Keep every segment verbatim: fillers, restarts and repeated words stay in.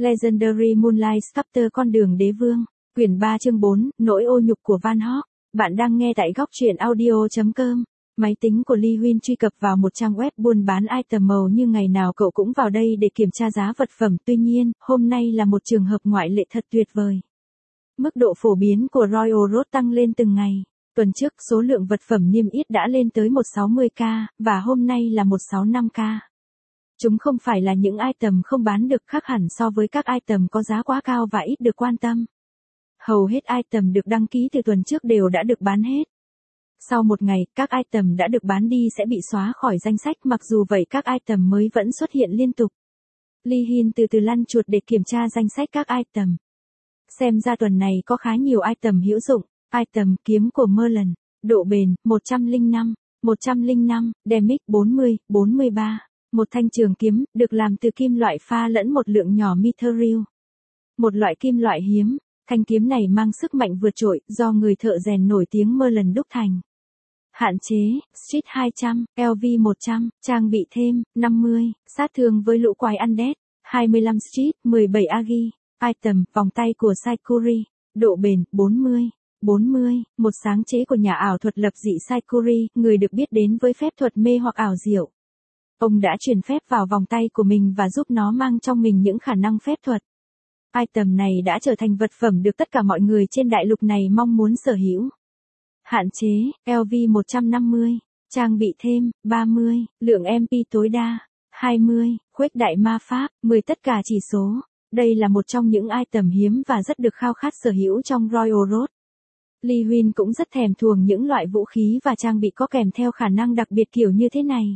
Legendary Moonlight Sculptor Con đường đế vương, quyển ba chương bốn, nỗi ô nhục của Van Gogh. Bạn đang nghe tại góc truyện audio chấm com. Máy tính của Lee Huynh truy cập vào một trang web buôn bán item màu như ngày nào cậu cũng vào đây để kiểm tra giá vật phẩm. Tuy nhiên, hôm nay là một trường hợp ngoại lệ thật tuyệt vời. Mức độ phổ biến của Royal Road tăng lên từng ngày. Tuần trước số lượng vật phẩm niêm yết đã lên tới một trăm sáu mươi k, và hôm nay là một trăm sáu mươi lăm k. Chúng không phải là những item không bán được, khác hẳn so với các item có giá quá cao và ít được quan tâm. Hầu hết item được đăng ký từ tuần trước đều đã được bán hết. Sau một ngày, các item đã được bán đi sẽ bị xóa khỏi danh sách, mặc dù vậy các item mới vẫn xuất hiện liên tục. Lee Huynh từ từ lăn chuột để kiểm tra danh sách các item. Xem ra tuần này có khá nhiều item hữu dụng. Item kiếm của Merlin, độ bền một trăm lẻ năm, một trăm lẻ năm, damage bốn mươi, bốn mươi ba. Một thanh trường kiếm, được làm từ kim loại pha lẫn một lượng nhỏ mithril. Một loại kim loại hiếm, thanh kiếm này mang sức mạnh vượt trội, do người thợ rèn nổi tiếng Merlin đúc thành. Hạn chế, Street hai trăm, L V một trăm, trang bị thêm, năm mươi, sát thương với lũ quái undead, hai mươi lăm Street, mười bảy Agi. Item, vòng tay của Saikuri, độ bền, bốn mươi, bốn mươi, một sáng chế của nhà ảo thuật lập dị Saikuri, người được biết đến với phép thuật mê hoặc ảo diệu. Ông đã truyền phép vào vòng tay của mình và giúp nó mang trong mình những khả năng phép thuật. Item này đã trở thành vật phẩm được tất cả mọi người trên đại lục này mong muốn sở hữu. Hạn chế, L V một trăm năm mươi, trang bị thêm, ba mươi, lượng M P tối đa, hai mươi, khuếch đại ma pháp, mười tất cả chỉ số. Đây là một trong những item hiếm và rất được khao khát sở hữu trong Royal Road. Lee Huynh cũng rất thèm thuồng những loại vũ khí và trang bị có kèm theo khả năng đặc biệt kiểu như thế này.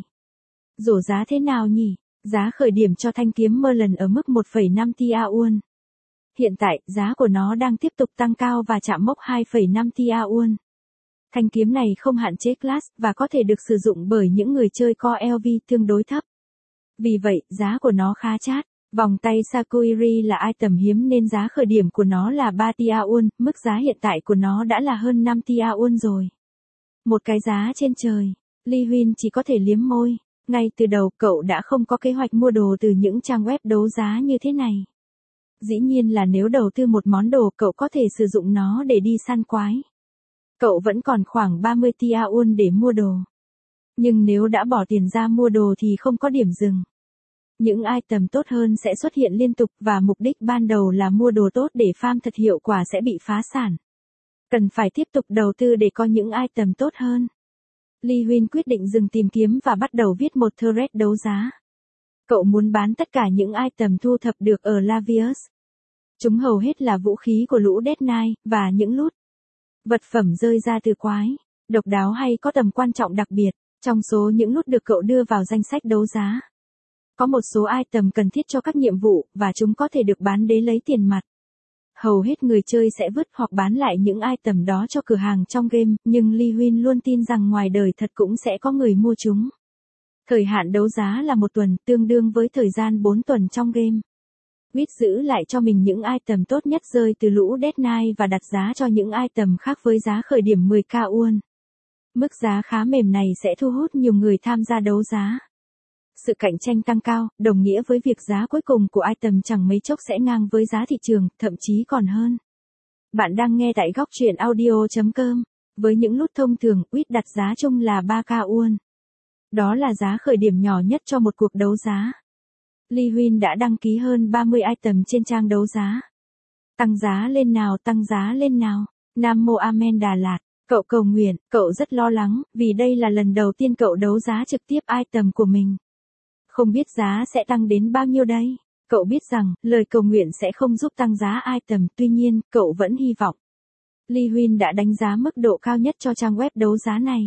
Rổ giá thế nào nhỉ? Giá khởi điểm cho thanh kiếm Merlin ở mức một phẩy năm tia won. Hiện tại, giá của nó đang tiếp tục tăng cao và chạm mốc hai phẩy năm tia won. Thanh kiếm này không hạn chế class và có thể được sử dụng bởi những người chơi có L V tương đối thấp. Vì vậy, giá của nó khá chát. Vòng tay Saikuri là item hiếm nên giá khởi điểm của nó là ba tia won, mức giá hiện tại của nó đã là hơn năm tia won rồi. Một cái giá trên trời. Lee Huynh chỉ có thể liếm môi. Ngay từ đầu cậu đã không có kế hoạch mua đồ từ những trang web đấu giá như thế này. Dĩ nhiên là nếu đầu tư một món đồ cậu có thể sử dụng nó để đi săn quái. Cậu vẫn còn khoảng ba mươi tia won để mua đồ. Nhưng nếu đã bỏ tiền ra mua đồ thì không có điểm dừng. Những item tốt hơn sẽ xuất hiện liên tục và mục đích ban đầu là mua đồ tốt để farm thật hiệu quả sẽ bị phá sản. Cần phải tiếp tục đầu tư để có những item tốt hơn. Lee Huynh quyết định dừng tìm kiếm và bắt đầu viết một thread đấu giá. Cậu muốn bán tất cả những item thu thập được ở Lavius. Chúng hầu hết là vũ khí của lũ Dead Knight, và những loot. Vật phẩm rơi ra từ quái, độc đáo hay có tầm quan trọng đặc biệt, trong số những loot được cậu đưa vào danh sách đấu giá. Có một số item cần thiết cho các nhiệm vụ, và chúng có thể được bán để lấy tiền mặt. Hầu hết người chơi sẽ vứt hoặc bán lại những item đó cho cửa hàng trong game, nhưng Lee Huynh luôn tin rằng ngoài đời thật cũng sẽ có người mua chúng. Thời hạn đấu giá là một tuần, tương đương với thời gian bốn tuần trong game. Quyết giữ lại cho mình những item tốt nhất rơi từ lũ Dead Knight và đặt giá cho những item khác với giá khởi điểm mười k won. Mức giá khá mềm này sẽ thu hút nhiều người tham gia đấu giá. Sự cạnh tranh tăng cao, đồng nghĩa với việc giá cuối cùng của item chẳng mấy chốc sẽ ngang với giá thị trường, thậm chí còn hơn. Bạn đang nghe tại góc truyện audio chấm com. Với những loot thông thường, Quyết đặt giá chung là ba k won. Đó là giá khởi điểm nhỏ nhất cho một cuộc đấu giá. Lee Huynh đã đăng ký hơn ba mươi item trên trang đấu giá. Tăng giá lên nào, tăng giá lên nào. Nam Mô Amen Đà Lạt. Cậu cầu nguyện, cậu rất lo lắng, vì đây là lần đầu tiên cậu đấu giá trực tiếp item của mình. Không biết giá sẽ tăng đến bao nhiêu đây. Cậu biết rằng, lời cầu nguyện sẽ không giúp tăng giá item, tuy nhiên, cậu vẫn hy vọng. Lee Huynh đã đánh giá mức độ cao nhất cho trang web đấu giá này.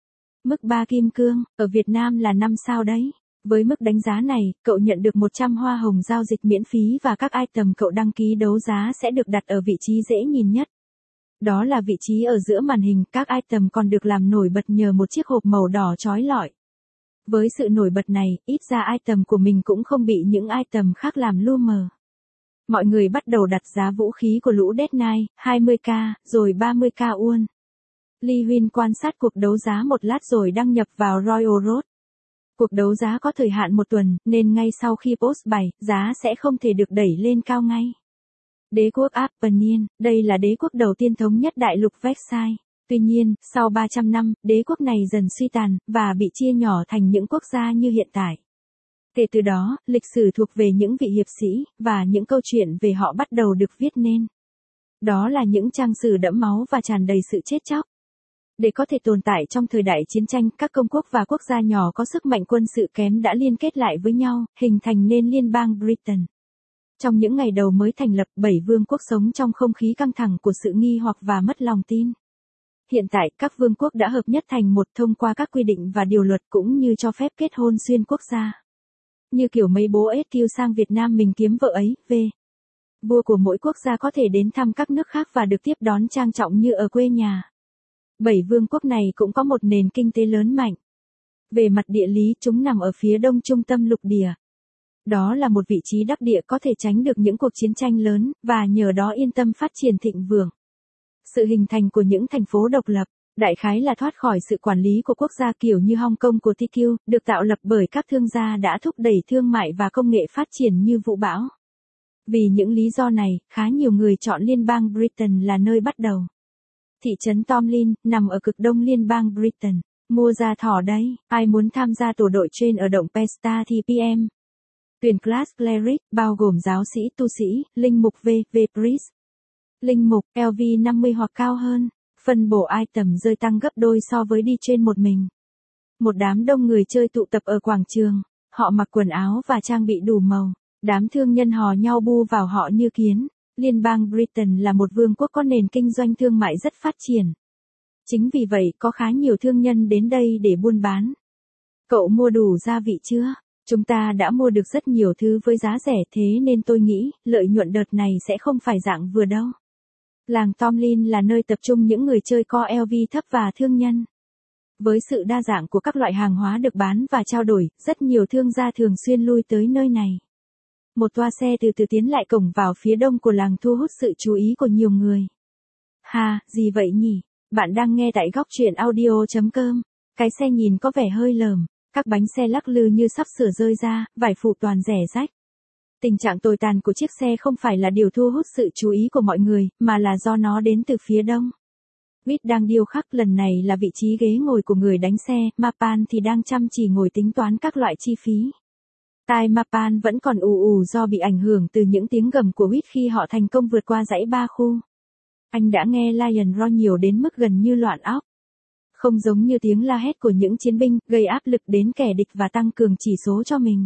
Mức ba kim cương, ở Việt Nam là năm sao đấy. Với mức đánh giá này, cậu nhận được một trăm hoa hồng giao dịch miễn phí và các item cậu đăng ký đấu giá sẽ được đặt ở vị trí dễ nhìn nhất. Đó là vị trí ở giữa màn hình, các item còn được làm nổi bật nhờ một chiếc hộp màu đỏ chói lọi. Với sự nổi bật này, ít ra item của mình cũng không bị những item khác làm lu mờ. Mọi người bắt đầu đặt giá vũ khí của lũ Dead Knight, hai mươi k, rồi ba mươi k won. Lee Huynh quan sát cuộc đấu giá một lát rồi đăng nhập vào Royal Road. Cuộc đấu giá có thời hạn một tuần, nên ngay sau khi post bày, giá sẽ không thể được đẩy lên cao ngay. Đế quốc Arpenian, đây là đế quốc đầu tiên thống nhất đại lục Versailles. Tuy nhiên, sau ba trăm năm, đế quốc này dần suy tàn, và bị chia nhỏ thành những quốc gia như hiện tại. Kể từ đó, lịch sử thuộc về những vị hiệp sĩ, và những câu chuyện về họ bắt đầu được viết nên. Đó là những trang sử đẫm máu và tràn đầy sự chết chóc. Để có thể tồn tại trong thời đại chiến tranh, các công quốc và quốc gia nhỏ có sức mạnh quân sự kém đã liên kết lại với nhau, hình thành nên Liên bang Britain. Trong những ngày đầu mới thành lập, bảy vương quốc sống trong không khí căng thẳng của sự nghi hoặc và mất lòng tin. Hiện tại, các vương quốc đã hợp nhất thành một thông qua các quy định và điều luật cũng như cho phép kết hôn xuyên quốc gia. Như kiểu mấy bố ết kêu sang Việt Nam mình kiếm vợ ấy, về. Vua của mỗi quốc gia có thể đến thăm các nước khác và được tiếp đón trang trọng như ở quê nhà. Bảy vương quốc này cũng có một nền kinh tế lớn mạnh. Về mặt địa lý, chúng nằm ở phía đông trung tâm lục địa. Đó là một vị trí đắc địa có thể tránh được những cuộc chiến tranh lớn, và nhờ đó yên tâm phát triển thịnh vượng. Sự hình thành của những thành phố độc lập, đại khái là thoát khỏi sự quản lý của quốc gia kiểu như Hong Kong của T Q, được tạo lập bởi các thương gia đã thúc đẩy thương mại và công nghệ phát triển như vũ bão. Vì những lý do này, khá nhiều người chọn Liên bang Britain là nơi bắt đầu. Thị trấn Tomlin, nằm ở cực đông Liên bang Britain. Mua ra thỏ đấy, ai muốn tham gia tổ đội train ở động Pesta thì pê em. Tuyển class cleric, bao gồm giáo sĩ, tu sĩ, linh mục V, V priest. Linh mục, L V năm mươi hoặc cao hơn. Phân bổ item rơi tăng gấp đôi so với đi trên một mình. Một đám đông người chơi tụ tập ở quảng trường. Họ mặc quần áo và trang bị đủ màu. Đám thương nhân hò nhau bu vào họ như kiến. Liên bang Britain là một vương quốc có nền kinh doanh thương mại rất phát triển. Chính vì vậy, có khá nhiều thương nhân đến đây để buôn bán. Cậu mua đủ gia vị chưa? Chúng ta đã mua được rất nhiều thứ với giá rẻ, thế nên tôi nghĩ, lợi nhuận đợt này sẽ không phải dạng vừa đâu. Làng Tomlin là nơi tập trung những người chơi co L V thấp và thương nhân. Với sự đa dạng của các loại hàng hóa được bán và trao đổi, rất nhiều thương gia thường xuyên lui tới nơi này. Một toa xe từ từ tiến lại cổng vào phía đông của làng thu hút sự chú ý của nhiều người. Hà, gì vậy nhỉ? Bạn đang nghe tại góc truyện audio chấm com. Cái xe nhìn có vẻ hơi lởm, các bánh xe lắc lư như sắp sửa rơi ra, vải phụ toàn rẻ rách. Tình trạng tồi tàn của chiếc xe không phải là điều thu hút sự chú ý của mọi người, mà là do nó đến từ phía đông. Whit đang điêu khắc, lần này là vị trí ghế ngồi của người đánh xe, Mapan thì đang chăm chỉ ngồi tính toán các loại chi phí. Tai Mapan vẫn còn ù ù do bị ảnh hưởng từ những tiếng gầm của Whit khi họ thành công vượt qua dãy ba khu. Anh đã nghe Lion Roar nhiều đến mức gần như loạn óc. Không giống như tiếng la hét của những chiến binh, gây áp lực đến kẻ địch và tăng cường chỉ số cho mình.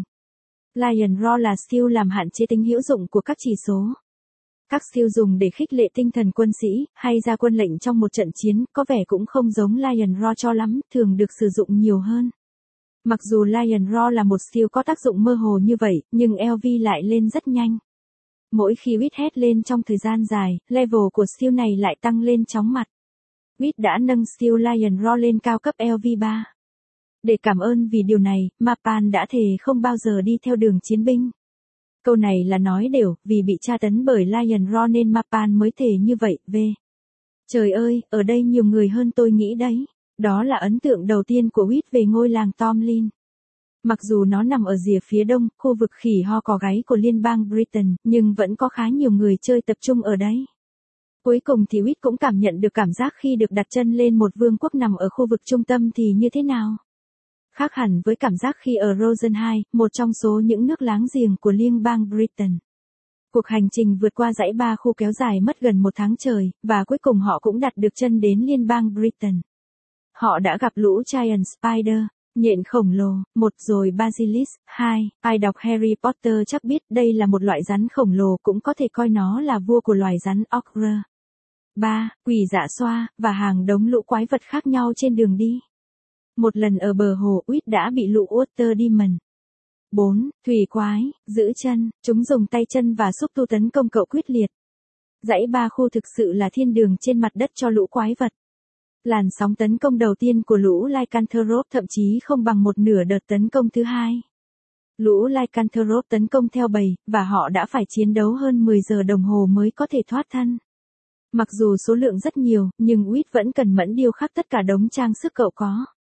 Lion Roar là skill làm hạn chế tính hữu dụng của các chỉ số. Các skill dùng để khích lệ tinh thần quân sĩ, hay ra quân lệnh trong một trận chiến, có vẻ cũng không giống Lion Roar cho lắm, thường được sử dụng nhiều hơn. Mặc dù Lion Roar là một skill có tác dụng mơ hồ như vậy, nhưng L V lại lên rất nhanh. Mỗi khi Whit hét lên trong thời gian dài, level của skill này lại tăng lên chóng mặt. Whit đã nâng skill Lion Roar lên cao cấp L V ba. Để cảm ơn vì điều này, Mapan đã thề không bao giờ đi theo đường chiến binh. Câu này là nói đều, vì bị tra tấn bởi Lion Roar nên Mapan mới thề như vậy, V. Trời ơi, ở đây nhiều người hơn tôi nghĩ đấy. Đó là ấn tượng đầu tiên của Whit về ngôi làng Tomlin. Mặc dù nó nằm ở rìa phía đông, khu vực khỉ ho cò gáy của Liên bang Britain, nhưng vẫn có khá nhiều người chơi tập trung ở đấy. Cuối cùng thì Whit cũng cảm nhận được cảm giác khi được đặt chân lên một vương quốc nằm ở khu vực trung tâm thì như thế nào. Khác hẳn với cảm giác khi ở Rosenheim, một trong số những nước láng giềng của Liên bang Britain. Cuộc hành trình vượt qua dãy ba khu kéo dài mất gần một tháng trời, và cuối cùng họ cũng đặt được chân đến Liên bang Britain. Họ đã gặp lũ Giant Spider, nhện khổng lồ, một rồi Basilisk, hai, ai đọc Harry Potter chắc biết đây là một loại rắn khổng lồ, cũng có thể coi nó là vua của loài rắn Ogre. ba. Quỷ dạ xoa, và hàng đống lũ quái vật khác nhau trên đường đi. Một lần ở bờ hồ, Whit đã bị lũ Water Demon. bốn. Thủy quái, giữ chân, chúng dùng tay chân và xúc tu tấn công cậu quyết liệt. Dãy ba khu thực sự là thiên đường trên mặt đất cho lũ quái vật. Làn sóng tấn công đầu tiên của lũ Lycanthrope thậm chí không bằng một nửa đợt tấn công thứ hai. Lũ Lycanthrope tấn công theo bầy, và họ đã phải chiến đấu hơn mười giờ đồng hồ mới có thể thoát thân. Mặc dù số lượng rất nhiều, nhưng Whit vẫn cần mẫn điêu khắc tất cả đống trang sức cậu có.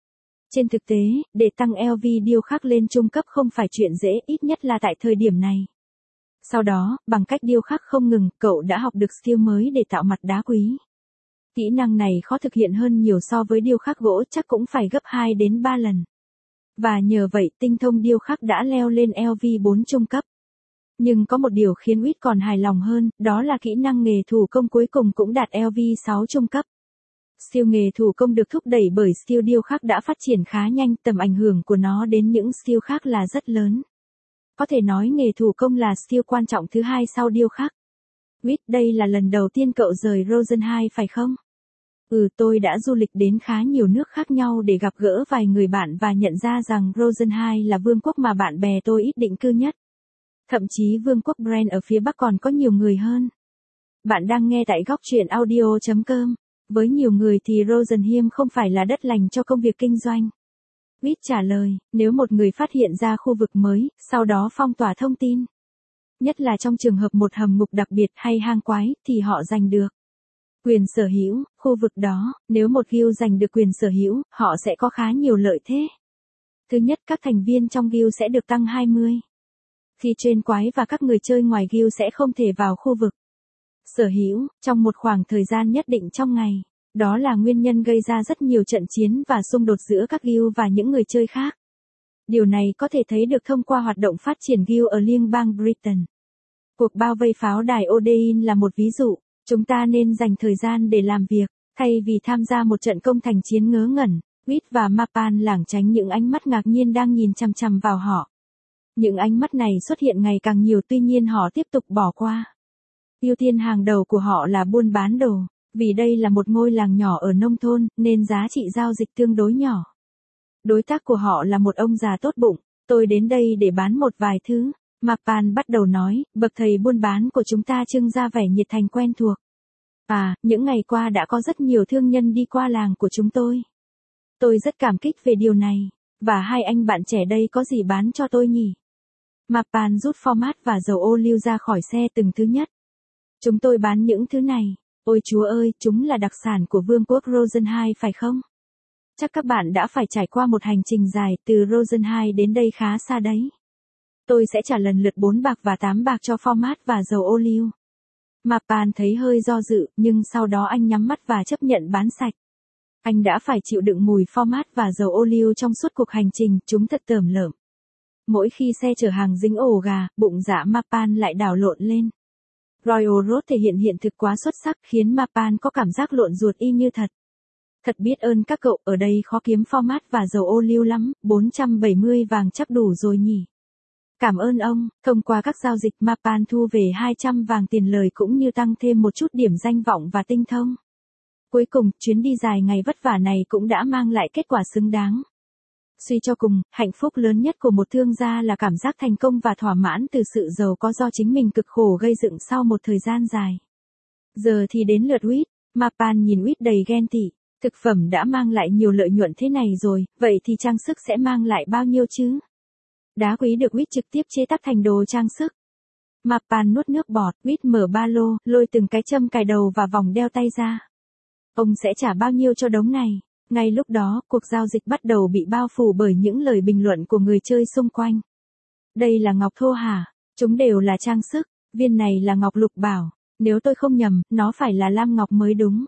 Trên thực tế, để tăng lờ vê điêu khắc lên trung cấp không phải chuyện dễ, ít nhất là tại thời điểm này. Sau đó, bằng cách điêu khắc không ngừng, cậu đã học được skill mới để tạo mặt đá quý. Kỹ năng này khó thực hiện hơn nhiều so với điêu khắc gỗ, chắc cũng phải gấp hai đến ba lần. Và nhờ vậy tinh thông điêu khắc đã leo lên lờ vê bốn trung cấp. Nhưng có một điều khiến Wit còn hài lòng hơn, đó là kỹ năng nghề thủ công cuối cùng cũng đạt lờ vê sáu trung cấp. Skill nghề thủ công được thúc đẩy bởi skill điêu khắc đã phát triển khá nhanh, tầm ảnh hưởng của nó đến những skill khác là rất lớn. Có thể nói nghề thủ công là skill quan trọng thứ hai sau điêu khắc. Wit, đây là lần đầu tiên cậu rời Rosenheim phải không? Ừ, tôi đã du lịch đến khá nhiều nước khác nhau để gặp gỡ vài người bạn và nhận ra rằng Rosenheim là vương quốc mà bạn bè tôi ít định cư nhất. Thậm chí vương quốc Bren ở phía Bắc còn có nhiều người hơn. Bạn đang nghe tại góc truyện audio chấm com. Với nhiều người thì Rosenheim không phải là đất lành cho công việc kinh doanh. Wit trả lời, nếu một người phát hiện ra khu vực mới, sau đó phong tỏa thông tin. Nhất là trong trường hợp một hầm ngục đặc biệt hay hang quái, thì họ giành được quyền sở hữu, khu vực đó, nếu một guild giành được quyền sở hữu, họ sẽ có khá nhiều lợi thế. Thứ nhất, các thành viên trong guild sẽ được tăng hai mươi. Khi train quái và các người chơi ngoài guild sẽ không thể vào khu vực sở hữu, trong một khoảng thời gian nhất định trong ngày. Đó là nguyên nhân gây ra rất nhiều trận chiến và xung đột giữa các guild và những người chơi khác. Điều này có thể thấy được thông qua hoạt động phát triển guild ở liên bang Britain. Cuộc bao vây pháo đài Odein là một ví dụ. Chúng ta nên dành thời gian để làm việc, thay vì tham gia một trận công thành chiến ngớ ngẩn. Wit và Mapan lảng tránh những ánh mắt ngạc nhiên đang nhìn chằm chằm vào họ. Những ánh mắt này xuất hiện ngày càng nhiều, tuy nhiên họ tiếp tục bỏ qua. Ưu tiên hàng đầu của họ là buôn bán đồ, vì đây là một ngôi làng nhỏ ở nông thôn, nên giá trị giao dịch tương đối nhỏ. Đối tác của họ là một ông già tốt bụng, tôi đến đây để bán một vài thứ. Mapan bắt đầu nói, bậc thầy buôn bán của chúng ta trưng ra vẻ nhiệt thành quen thuộc. À, những ngày qua đã có rất nhiều thương nhân đi qua làng của chúng tôi. Tôi rất cảm kích về điều này, và hai anh bạn trẻ đây có gì bán cho tôi nhỉ? Mapan rút format và dầu ô liu ra khỏi xe từng thứ nhất. Chúng tôi bán những thứ này. Ôi chúa ơi, chúng là đặc sản của vương quốc Rosenheim phải không? Chắc các bạn đã phải trải qua một hành trình dài từ Rosenheim đến đây khá xa đấy. Tôi sẽ trả lần lượt bốn bạc và tám bạc cho format và dầu ô liu. Mapan thấy hơi do dự, nhưng sau đó anh nhắm mắt và chấp nhận bán sạch. Anh đã phải chịu đựng mùi format và dầu ô liu trong suốt cuộc hành trình, chúng thật tởm lợm. Mỗi khi xe chở hàng dính ổ gà, bụng dạ Mapan lại đảo lộn lên. Royal Road thể hiện hiện thực quá xuất sắc, khiến Mapan có cảm giác lộn ruột y như thật. Thật biết ơn các cậu, ở đây khó kiếm format và dầu ô liu lắm, bốn trăm bảy mươi vàng chắc đủ rồi nhỉ. Cảm ơn ông, thông qua các giao dịch Mapan thu về hai trăm vàng tiền lời cũng như tăng thêm một chút điểm danh vọng và tinh thông. Cuối cùng, chuyến đi dài ngày vất vả này cũng đã mang lại kết quả xứng đáng. Suy cho cùng, hạnh phúc lớn nhất của một thương gia là cảm giác thành công và thỏa mãn từ sự giàu có do chính mình cực khổ gây dựng sau một thời gian dài. Giờ thì đến lượt Wit, Mapan nhìn Wit đầy ghen tị. Thực phẩm đã mang lại nhiều lợi nhuận thế này rồi, vậy thì trang sức sẽ mang lại bao nhiêu chứ? Đá quý được Wit trực tiếp chế tác thành đồ trang sức. Mapan nuốt nước bọt, Wit mở ba lô, lôi từng cái châm cài đầu và vòng đeo tay ra. Ông sẽ trả bao nhiêu cho đống này? Ngay lúc đó, cuộc giao dịch bắt đầu bị bao phủ bởi những lời bình luận của người chơi xung quanh. Đây là ngọc thô hả? Chúng đều là trang sức, viên này là ngọc lục bảo. Nếu tôi không nhầm, nó phải là lam ngọc mới đúng.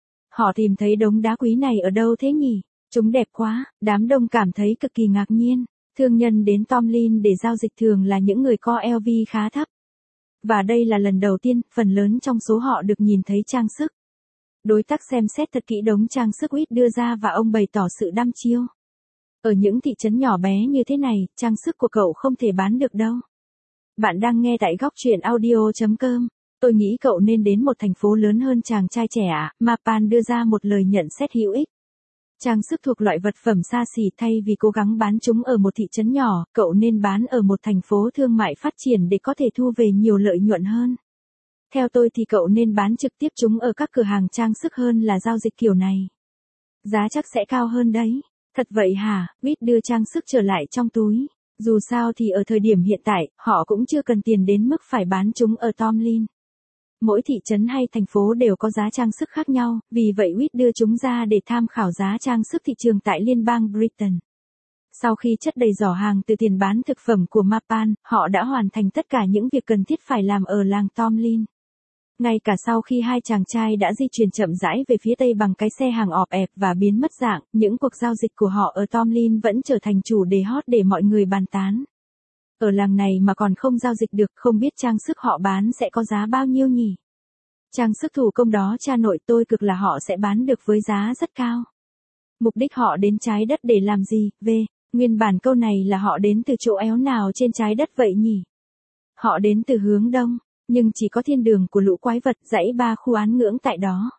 Họ tìm thấy đống đá quý này ở đâu thế nhỉ? Chúng đẹp quá, đám đông cảm thấy cực kỳ ngạc nhiên. Thương nhân đến Tomlin để giao dịch thường là những người có lờ vê khá thấp. Và đây là lần đầu tiên, phần lớn trong số họ được nhìn thấy trang sức. Đối tác xem xét thật kỹ đống trang sức Wit đưa ra và ông bày tỏ sự đăm chiêu. Ở những thị trấn nhỏ bé như thế này, trang sức của cậu không thể bán được đâu. Bạn đang nghe tại góc truyện audio chấm com. Tôi nghĩ cậu nên đến một thành phố lớn hơn chàng trai trẻ ạ. Mapan đưa ra một lời nhận xét hữu ích. Trang sức thuộc loại vật phẩm xa xỉ, thay vì cố gắng bán chúng ở một thị trấn nhỏ, cậu nên bán ở một thành phố thương mại phát triển để có thể thu về nhiều lợi nhuận hơn. Theo tôi thì cậu nên bán trực tiếp chúng ở các cửa hàng trang sức hơn là giao dịch kiểu này. Giá chắc sẽ cao hơn đấy. Thật vậy hả? Wit đưa trang sức trở lại trong túi. Dù sao thì ở thời điểm hiện tại, họ cũng chưa cần tiền đến mức phải bán chúng ở Tomlin. Mỗi thị trấn hay thành phố đều có giá trang sức khác nhau, vì vậy Witt đưa chúng ra để tham khảo giá trang sức thị trường tại liên bang Britain. Sau khi chất đầy giỏ hàng từ tiền bán thực phẩm của Mapan, họ đã hoàn thành tất cả những việc cần thiết phải làm ở làng Tomlin. Ngay cả sau khi hai chàng trai đã di chuyển chậm rãi về phía tây bằng cái xe hàng ọp ẹp và biến mất dạng, những cuộc giao dịch của họ ở Tomlin vẫn trở thành chủ đề hot để mọi người bàn tán. Ở làng này mà còn không giao dịch được, không biết trang sức họ bán sẽ có giá bao nhiêu nhỉ? Trang sức thủ công đó cha nội tôi cực là họ sẽ bán được với giá rất cao. Mục đích họ đến trái đất để làm gì? V. Nguyên bản câu này là họ đến từ chỗ éo nào trên trái đất vậy nhỉ? Họ đến từ hướng đông, nhưng chỉ có thiên đường của lũ quái vật dãy ba khu án ngưỡng tại đó.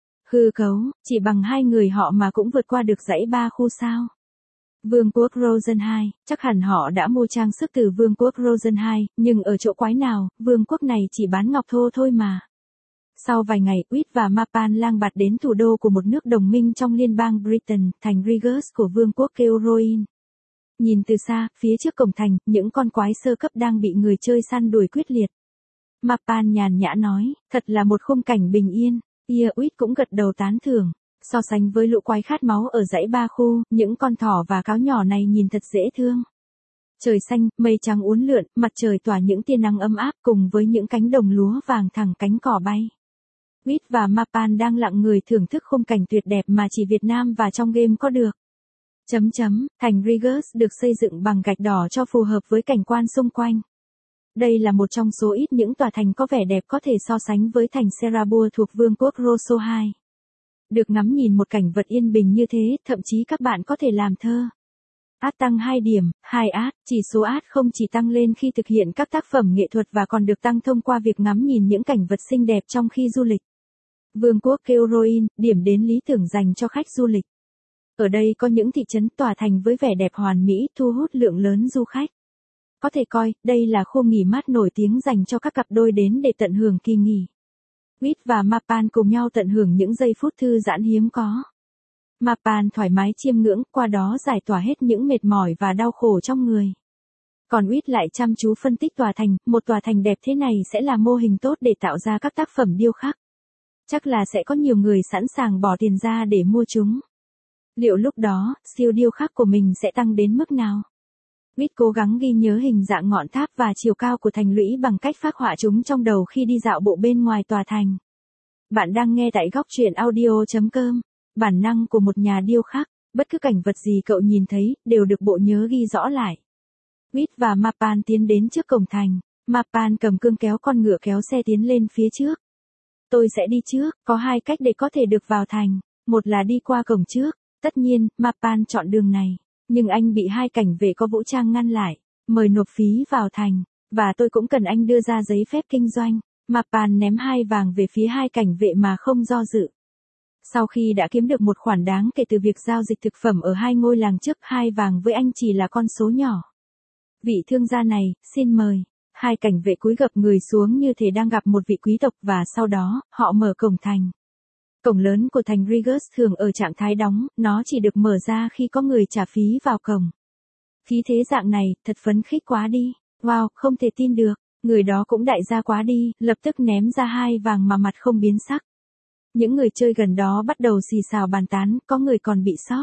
Hư cấu, chỉ bằng hai người họ mà cũng vượt qua được dãy ba khu sao? Vương quốc Rosenheim, chắc hẳn họ đã mua trang sức từ Vương quốc Rosenheim, nhưng ở chỗ quái nào, vương quốc này chỉ bán ngọc thô thôi mà. Sau vài ngày, Witt và Mapan lang bạt đến thủ đô của một nước đồng minh trong liên bang Britain, thành Regis của vương quốc Keoroin. Nhìn từ xa, phía trước cổng thành, những con quái sơ cấp đang bị người chơi săn đuổi quyết liệt. Mapan nhàn nhã nói, thật là một khung cảnh bình yên. Yeah, Witt cũng gật đầu tán thưởng. So sánh với lũ quái khát máu ở dãy ba khu, những con thỏ và cáo nhỏ này nhìn thật dễ thương. Trời xanh, mây trắng uốn lượn, mặt trời tỏa những tia nắng ấm áp cùng với những cánh đồng lúa vàng thẳng cánh cỏ bay. Witt và Mapan đang lặng người thưởng thức khung cảnh tuyệt đẹp mà chỉ Việt Nam và trong game có được. Chấm chấm, thành Regis được xây dựng bằng gạch đỏ cho phù hợp với cảnh quan xung quanh. Đây là một trong số ít những tòa thành có vẻ đẹp có thể so sánh với thành Serabur thuộc vương quốc Rosohai. Được ngắm nhìn một cảnh vật yên bình như thế, thậm chí các bạn có thể làm thơ. Át tăng hai điểm, hai át, chỉ số át không chỉ tăng lên khi thực hiện các tác phẩm nghệ thuật và còn được tăng thông qua việc ngắm nhìn những cảnh vật xinh đẹp trong khi du lịch. Vương quốc Keoroin, điểm đến lý tưởng dành cho khách du lịch. Ở đây có những thị trấn tòa thành với vẻ đẹp hoàn mỹ, thu hút lượng lớn du khách. Có thể coi, đây là khu nghỉ mát nổi tiếng dành cho các cặp đôi đến để tận hưởng kỳ nghỉ. Witt và Mapan cùng nhau tận hưởng những giây phút thư giãn hiếm có. Mapan thoải mái chiêm ngưỡng, qua đó giải tỏa hết những mệt mỏi và đau khổ trong người. Còn Witt lại chăm chú phân tích tòa thành, một tòa thành đẹp thế này sẽ là mô hình tốt để tạo ra các tác phẩm điêu khắc. Chắc là sẽ có nhiều người sẵn sàng bỏ tiền ra để mua chúng. Liệu lúc đó, siêu điêu khắc của mình sẽ tăng đến mức nào? Witt cố gắng ghi nhớ hình dạng ngọn tháp và chiều cao của thành lũy bằng cách phác họa chúng trong đầu khi đi dạo bộ bên ngoài tòa thành. Bạn đang nghe tại góc truyện audio chấm com. Bản năng của một nhà điêu khắc, bất cứ cảnh vật gì cậu nhìn thấy, đều được bộ nhớ ghi rõ lại. Witt và Mapan tiến đến trước cổng thành. Mapan cầm cương kéo con ngựa kéo xe tiến lên phía trước. Tôi sẽ đi trước, có hai cách để có thể được vào thành. Một là đi qua cổng trước. Tất nhiên, Mapan chọn đường này. Nhưng anh bị hai cảnh vệ có vũ trang ngăn lại, mời nộp phí vào thành, và tôi cũng cần anh đưa ra giấy phép kinh doanh. Mapan ném hai vàng về phía hai cảnh vệ mà không do dự. Sau khi đã kiếm được một khoản đáng kể từ việc giao dịch thực phẩm ở hai ngôi làng trước, hai vàng với anh chỉ là con số nhỏ. Vị thương gia này, xin mời. Hai cảnh vệ cúi gập người xuống như thể đang gặp một vị quý tộc và sau đó, họ mở cổng thành. Cổng lớn của thành Regis thường ở trạng thái đóng, nó chỉ được mở ra khi có người trả phí vào cổng. Phí thế dạng này, thật phấn khích quá đi. Wow, không thể tin được. Người đó cũng đại gia quá đi, lập tức ném ra hai vàng mà mặt không biến sắc. Những người chơi gần đó bắt đầu xì xào bàn tán, có người còn bị sốc.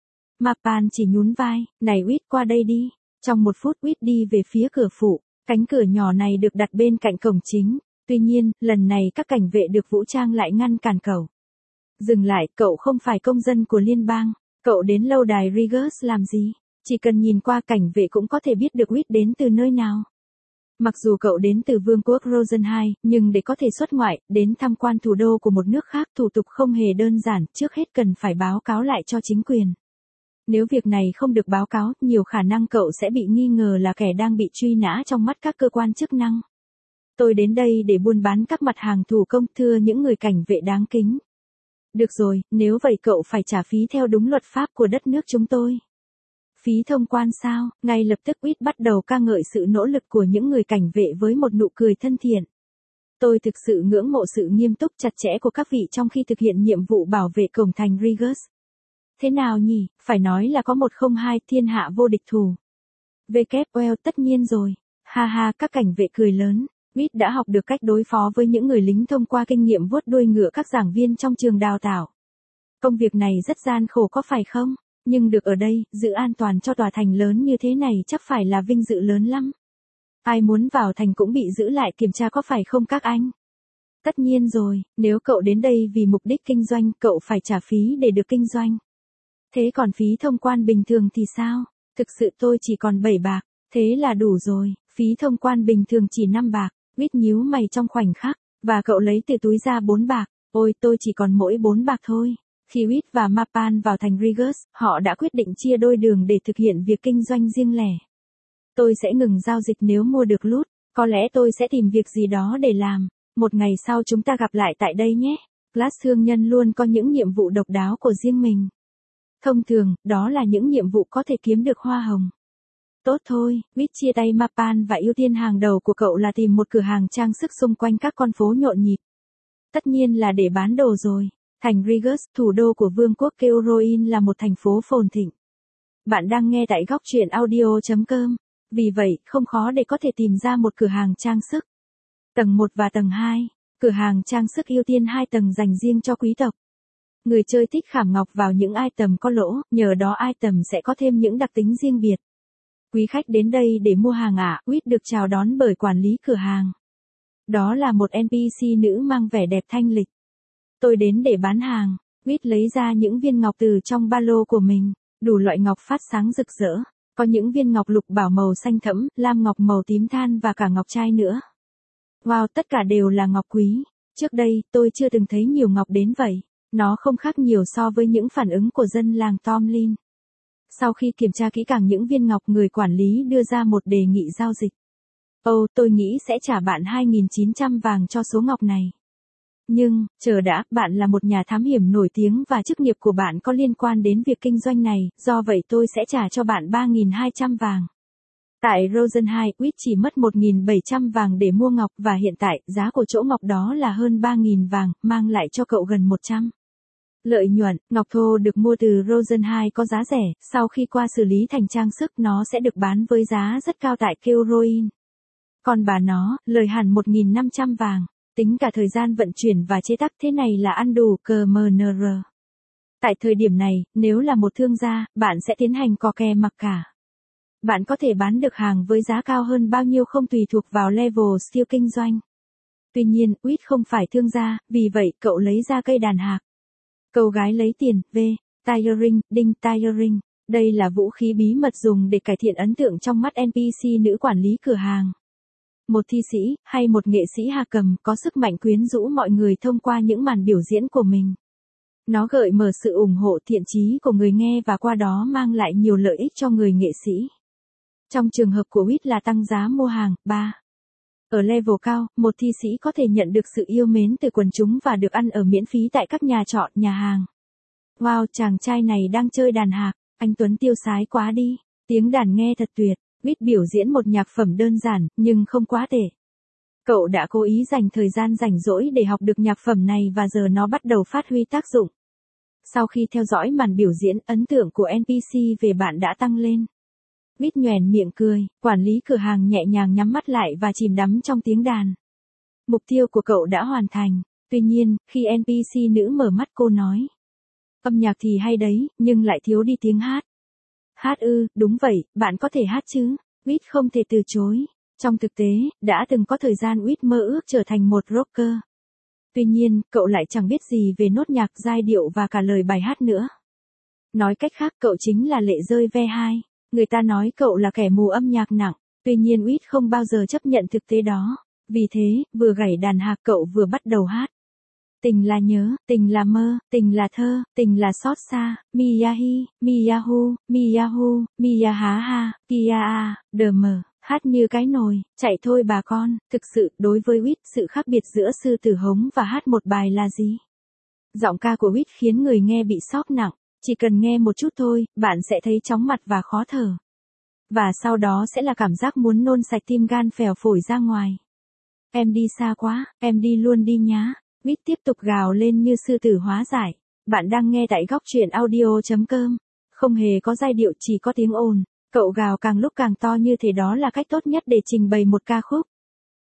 Mapan chỉ nhún vai, này Witt qua đây đi. Trong một phút Witt đi về phía cửa phụ, cánh cửa nhỏ này được đặt bên cạnh cổng chính. Tuy nhiên, lần này các cảnh vệ được vũ trang lại ngăn cản cậu. Dừng lại, cậu không phải công dân của liên bang, cậu đến lâu đài Regis làm gì? Chỉ cần nhìn qua cảnh vệ cũng có thể biết được Witt đến từ nơi nào. Mặc dù cậu đến từ vương quốc Rosenheim, nhưng để có thể xuất ngoại, đến tham quan thủ đô của một nước khác, thủ tục không hề đơn giản, trước hết cần phải báo cáo lại cho chính quyền. Nếu việc này không được báo cáo, nhiều khả năng cậu sẽ bị nghi ngờ là kẻ đang bị truy nã trong mắt các cơ quan chức năng. Tôi đến đây để buôn bán các mặt hàng thủ công, thưa những người cảnh vệ đáng kính. Được rồi, nếu vậy cậu phải trả phí theo đúng luật pháp của đất nước chúng tôi. Phí thông quan sao? Ngay lập tức Witt bắt đầu ca ngợi sự nỗ lực của những người cảnh vệ với một nụ cười thân thiện. Tôi thực sự ngưỡng mộ sự nghiêm túc chặt chẽ của các vị trong khi thực hiện nhiệm vụ bảo vệ cổng thành Regis. Thế nào nhỉ, phải nói là có một không hai thiên hạ vô địch thủ. vê kép well tất nhiên rồi. Ha ha, các cảnh vệ cười lớn. Wit đã học được cách đối phó với những người lính thông qua kinh nghiệm vuốt đuôi ngựa các giảng viên trong trường đào tạo. Công việc này rất gian khổ có phải không? Nhưng được ở đây, giữ an toàn cho tòa thành lớn như thế này chắc phải là vinh dự lớn lắm. Ai muốn vào thành cũng bị giữ lại kiểm tra có phải không các anh? Tất nhiên rồi, nếu cậu đến đây vì mục đích kinh doanh, cậu phải trả phí để được kinh doanh. Thế còn phí thông quan bình thường thì sao? Thực sự tôi chỉ còn bảy bạc, thế là đủ rồi, phí thông quan bình thường chỉ năm bạc, Wit nhíu mày trong khoảnh khắc, và cậu lấy từ túi ra bốn bạc, ôi tôi chỉ còn mỗi bốn bạc thôi. Khi Wit và Mapan vào thành Rigus, họ đã quyết định chia đôi đường để thực hiện việc kinh doanh riêng lẻ. Tôi sẽ ngừng giao dịch nếu mua được loot, có lẽ tôi sẽ tìm việc gì đó để làm. Một ngày sau chúng ta gặp lại tại đây nhé. Glass thương nhân luôn có những nhiệm vụ độc đáo của riêng mình. Thông thường, đó là những nhiệm vụ có thể kiếm được hoa hồng. Tốt thôi, Wit chia tay Mapan và ưu tiên hàng đầu của cậu là tìm một cửa hàng trang sức xung quanh các con phố nhộn nhịp. Tất nhiên là để bán đồ rồi. Thành Rigus, thủ đô của Vương quốc Keoroin là một thành phố phồn thịnh. Bạn đang nghe tại góc truyện audio chấm com. Vì vậy, không khó để có thể tìm ra một cửa hàng trang sức. Tầng một và tầng hai, cửa hàng trang sức ưu tiên hai tầng dành riêng cho quý tộc. Người chơi thích khảm ngọc vào những item có lỗ, nhờ đó item sẽ có thêm những đặc tính riêng biệt. Quý khách đến đây để mua hàng ạ, à? Wit được chào đón bởi quản lý cửa hàng. Đó là một en pê xê nữ mang vẻ đẹp thanh lịch. Tôi đến để bán hàng. Wit lấy ra những viên ngọc từ trong ba lô của mình, đủ loại ngọc phát sáng rực rỡ. Có những viên ngọc lục bảo màu xanh thẫm, lam ngọc màu tím than và cả ngọc trai nữa. Wow, tất cả đều là ngọc quý. Trước đây, tôi chưa từng thấy nhiều ngọc đến vậy. Nó không khác nhiều so với những phản ứng của dân làng Tomlin. Sau khi kiểm tra kỹ càng những viên ngọc, người quản lý đưa ra một đề nghị giao dịch. Ồ, oh, tôi nghĩ sẽ trả bạn hai nghìn chín trăm vàng cho số ngọc này. Nhưng, chờ đã, bạn là một nhà thám hiểm nổi tiếng và chức nghiệp của bạn có liên quan đến việc kinh doanh này, do vậy tôi sẽ trả cho bạn ba nghìn hai trăm vàng. Tại Rosenheim, Wit chỉ mất một nghìn bảy trăm vàng để mua ngọc và hiện tại, giá của chỗ ngọc đó là hơn ba nghìn vàng, mang lại cho cậu gần một trăm. Lợi nhuận, ngọc thô được mua từ Rosenheim có giá rẻ, sau khi qua xử lý thành trang sức nó sẽ được bán với giá rất cao tại Keoroin. Còn bà nó, lời hẳn một nghìn năm trăm vàng. Tính cả thời gian vận chuyển và chế tác thế này là ăn đủ cờ em en rờ. Tại thời điểm này, nếu là một thương gia, bạn sẽ tiến hành cò kè mặc cả. Bạn có thể bán được hàng với giá cao hơn bao nhiêu không tùy thuộc vào level skill kinh doanh. Tuy nhiên, Wit không phải thương gia, vì vậy cậu lấy ra cây đàn hạc. Câu gái lấy tiền, V, tiring, đinh tiring. Đây là vũ khí bí mật dùng để cải thiện ấn tượng trong mắt en pê xê nữ quản lý cửa hàng. Một thi sĩ, hay một nghệ sĩ hạ cầm có sức mạnh quyến rũ mọi người thông qua những màn biểu diễn của mình. Nó gợi mở sự ủng hộ thiện chí của người nghe và qua đó mang lại nhiều lợi ích cho người nghệ sĩ. Trong trường hợp của Wit là tăng giá mua hàng, ba. Ở level cao, một thi sĩ có thể nhận được sự yêu mến từ quần chúng và được ăn ở miễn phí tại các nhà trọ, nhà hàng. Wow, chàng trai này đang chơi đàn hạc, anh Tuấn tiêu sái quá đi, tiếng đàn nghe thật tuyệt. Wit biểu diễn một nhạc phẩm đơn giản, nhưng không quá tệ. Cậu đã cố ý dành thời gian rảnh rỗi để học được nhạc phẩm này và giờ nó bắt đầu phát huy tác dụng. Sau khi theo dõi màn biểu diễn, ấn tượng của en pê xê về bạn đã tăng lên. Wit nhoẻn miệng cười, quản lý cửa hàng nhẹ nhàng nhắm mắt lại và chìm đắm trong tiếng đàn. Mục tiêu của cậu đã hoàn thành. Tuy nhiên, khi en pê xê nữ mở mắt cô nói. Âm nhạc thì hay đấy, nhưng lại thiếu đi tiếng hát. Hát ư, đúng vậy, bạn có thể hát chứ? Wit không thể từ chối. Trong thực tế, đã từng có thời gian Wit mơ ước trở thành một rocker. Tuy nhiên, cậu lại chẳng biết gì về nốt nhạc, giai điệu và cả lời bài hát nữa. Nói cách khác, cậu chính là lệ rơi ve hai. Người ta nói cậu là kẻ mù âm nhạc nặng. Tuy nhiên Wit không bao giờ chấp nhận thực tế đó. Vì thế, vừa gảy đàn hạc cậu vừa bắt đầu hát. Tình là nhớ, tình là mơ, tình là thơ, tình là xót xa, Miyahi, Miyahu, Miyahu, Miyaha, Kia, đờ mờ, hát như cái nồi, chạy thôi bà con. Thực sự, đối với Wit, sự khác biệt giữa sư tử hống và hát một bài là gì? Giọng ca của Wit khiến người nghe bị sốc nặng, chỉ cần nghe một chút thôi, bạn sẽ thấy chóng mặt và khó thở. Và sau đó sẽ là cảm giác muốn nôn sạch tim gan phèo phổi ra ngoài. Em đi xa quá, em đi luôn đi nhá. Wit tiếp tục gào lên như sư tử hóa giải. Bạn đang nghe tại góc truyện audio chấm com. Không hề có giai điệu, chỉ có tiếng ồn. Cậu gào càng lúc càng to như thế, đó là cách tốt nhất để trình bày một ca khúc.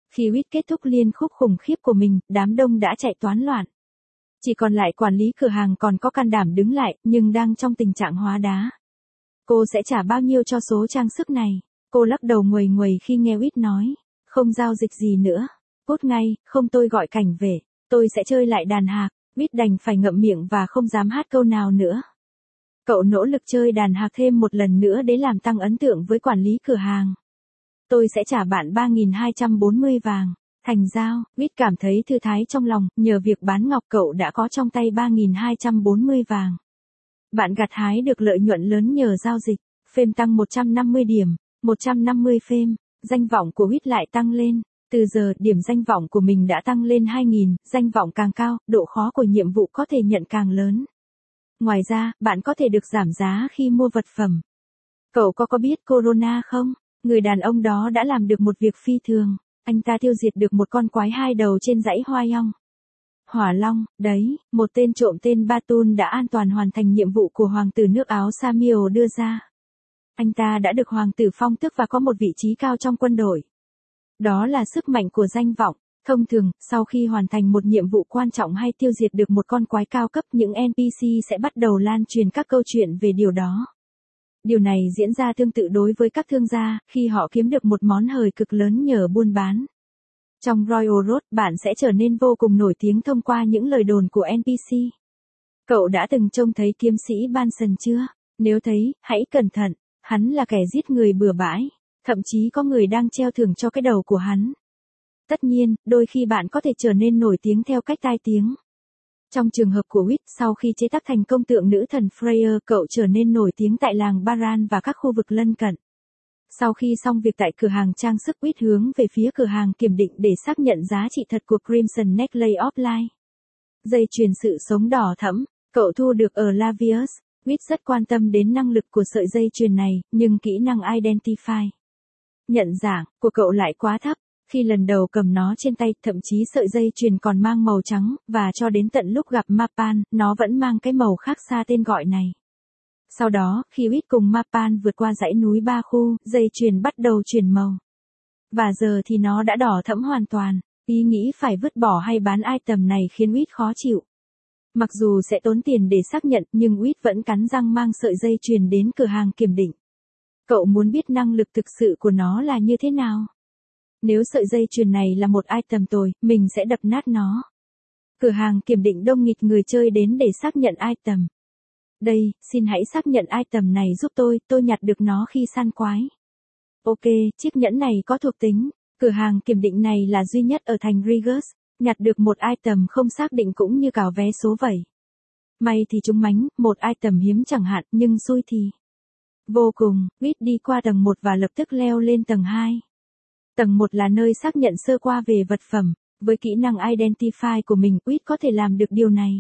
Khi Wit kết thúc liên khúc khủng khiếp của mình, đám đông đã chạy toán loạn. Chỉ còn lại quản lý cửa hàng còn có can đảm đứng lại, nhưng đang trong tình trạng hóa đá. Cô sẽ trả bao nhiêu cho số trang sức này? Cô lắc đầu nguầy nguầy khi nghe Wit nói. Không giao dịch gì nữa. Cút ngay, không tôi gọi cảnh về. Tôi sẽ chơi lại đàn hạc. Wit đành phải ngậm miệng và không dám hát câu nào nữa. Cậu nỗ lực chơi đàn hạc thêm một lần nữa để làm tăng ấn tượng với quản lý cửa hàng. Tôi sẽ trả bạn ba nghìn hai trăm bốn mươi vàng. Thành giao, Wit cảm thấy thư thái trong lòng, nhờ việc bán ngọc cậu đã có trong tay ba nghìn hai trăm bốn mươi vàng. Bạn gặt hái được lợi nhuận lớn nhờ giao dịch, phêm tăng một trăm năm mươi điểm, một trăm năm mươi phêm, danh vọng của Wit lại tăng lên. Từ giờ, điểm danh vọng của mình đã tăng lên hai nghìn, danh vọng càng cao, độ khó của nhiệm vụ có thể nhận càng lớn. Ngoài ra, bạn có thể được giảm giá khi mua vật phẩm. Cậu có có biết Corona không? Người đàn ông đó đã làm được một việc phi thường. Anh ta tiêu diệt được một con quái hai đầu trên dãy Hoa Yong. Hỏa Long, đấy, một tên trộm tên Batun đã an toàn hoàn thành nhiệm vụ của hoàng tử nước Áo Samuel đưa ra. Anh ta đã được hoàng tử phong tước và có một vị trí cao trong quân đội. Đó là sức mạnh của danh vọng. Thông thường, sau khi hoàn thành một nhiệm vụ quan trọng hay tiêu diệt được một con quái cao cấp, những en pê xê sẽ bắt đầu lan truyền các câu chuyện về điều đó. Điều này diễn ra tương tự đối với các thương gia, khi họ kiếm được một món hời cực lớn nhờ buôn bán. Trong Royal Road, bạn sẽ trở nên vô cùng nổi tiếng thông qua những lời đồn của en pê xê. Cậu đã từng trông thấy kiếm sĩ Banson chưa? Nếu thấy, hãy cẩn thận, hắn là kẻ giết người bừa bãi. Thậm chí có người đang treo thưởng cho cái đầu của hắn. Tất nhiên, đôi khi bạn có thể trở nên nổi tiếng theo cách tai tiếng. Trong trường hợp của Wit, sau khi chế tác thành công tượng nữ thần Freya, cậu trở nên nổi tiếng tại làng Baran và các khu vực lân cận. Sau khi xong việc tại cửa hàng trang sức, Wit hướng về phía cửa hàng kiểm định để xác nhận giá trị thật của Crimson Necklace of Light. Dây chuyền sự sống đỏ thẫm, cậu thu được ở Lavius. Wit rất quan tâm đến năng lực của sợi dây chuyền này, nhưng kỹ năng Identify, nhận dạng, của cậu lại quá thấp. Khi lần đầu cầm nó trên tay, thậm chí sợi dây chuyền còn mang màu trắng, và cho đến tận lúc gặp Mapan, nó vẫn mang cái màu khác xa tên gọi này. Sau đó, khi Wit cùng Mapan vượt qua dãy núi Ba Khu, dây chuyền bắt đầu chuyển màu. Và giờ thì nó đã đỏ thẫm hoàn toàn. Ý nghĩ phải vứt bỏ hay bán item này khiến Wit khó chịu. Mặc dù sẽ tốn tiền để xác nhận, nhưng Wit vẫn cắn răng mang sợi dây chuyền đến cửa hàng kiểm định. Cậu muốn biết năng lực thực sự của nó là như thế nào? Nếu sợi dây chuyền này là một item tồi, mình sẽ đập nát nó. Cửa hàng kiểm định đông nghịt người chơi đến để xác nhận item. Đây, xin hãy xác nhận item này giúp tôi, tôi nhặt được nó khi săn quái. Ok, chiếc nhẫn này có thuộc tính. Cửa hàng kiểm định này là duy nhất ở thành Rigus. Nhặt được một item không xác định cũng như cào vé số vậy. May thì trúng mánh, một item hiếm chẳng hạn, nhưng xui thì vô cùng. Wit đi qua tầng một và lập tức leo lên tầng hai. Tầng một là nơi xác nhận sơ qua về vật phẩm. Với kỹ năng Identify của mình, Wit có thể làm được điều này.